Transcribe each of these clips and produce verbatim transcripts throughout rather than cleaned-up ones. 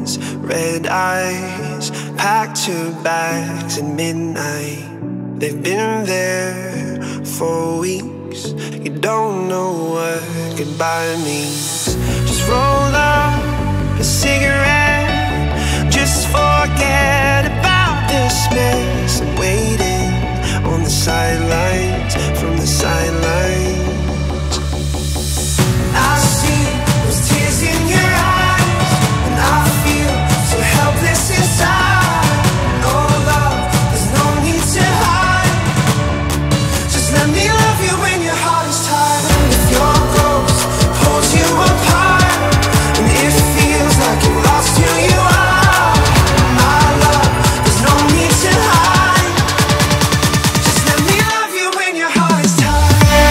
hands, red eyes, packed your bags at midnight. They've been there for weeks. You don't know what goodbye means. Just roll up a cigarette, just forget about this mess. I'm waiting on the sidelines, from the sidelines. I see those tears in your eyes, and I feel so helpless inside. No love, there's no need to hide. Just let me love you when your heart is tired. If your ghost pulls you apart, and it feels like you lost who you are, my love, there's no need to hide. Just let me love you when your heart is tired.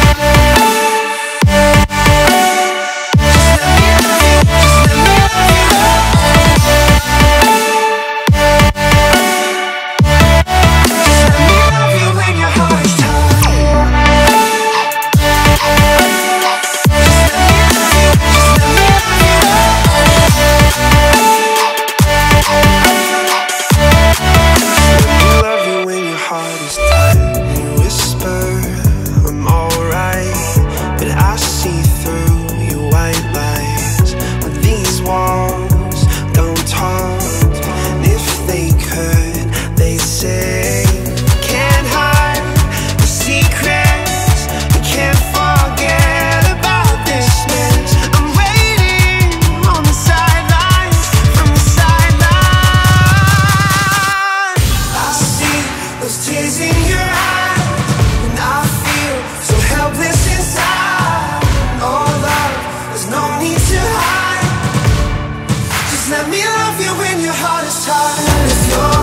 Tears in your eyes, and I feel so helpless inside. Oh love, there's no need to hide. Just let me love you when your heart is tired. If you're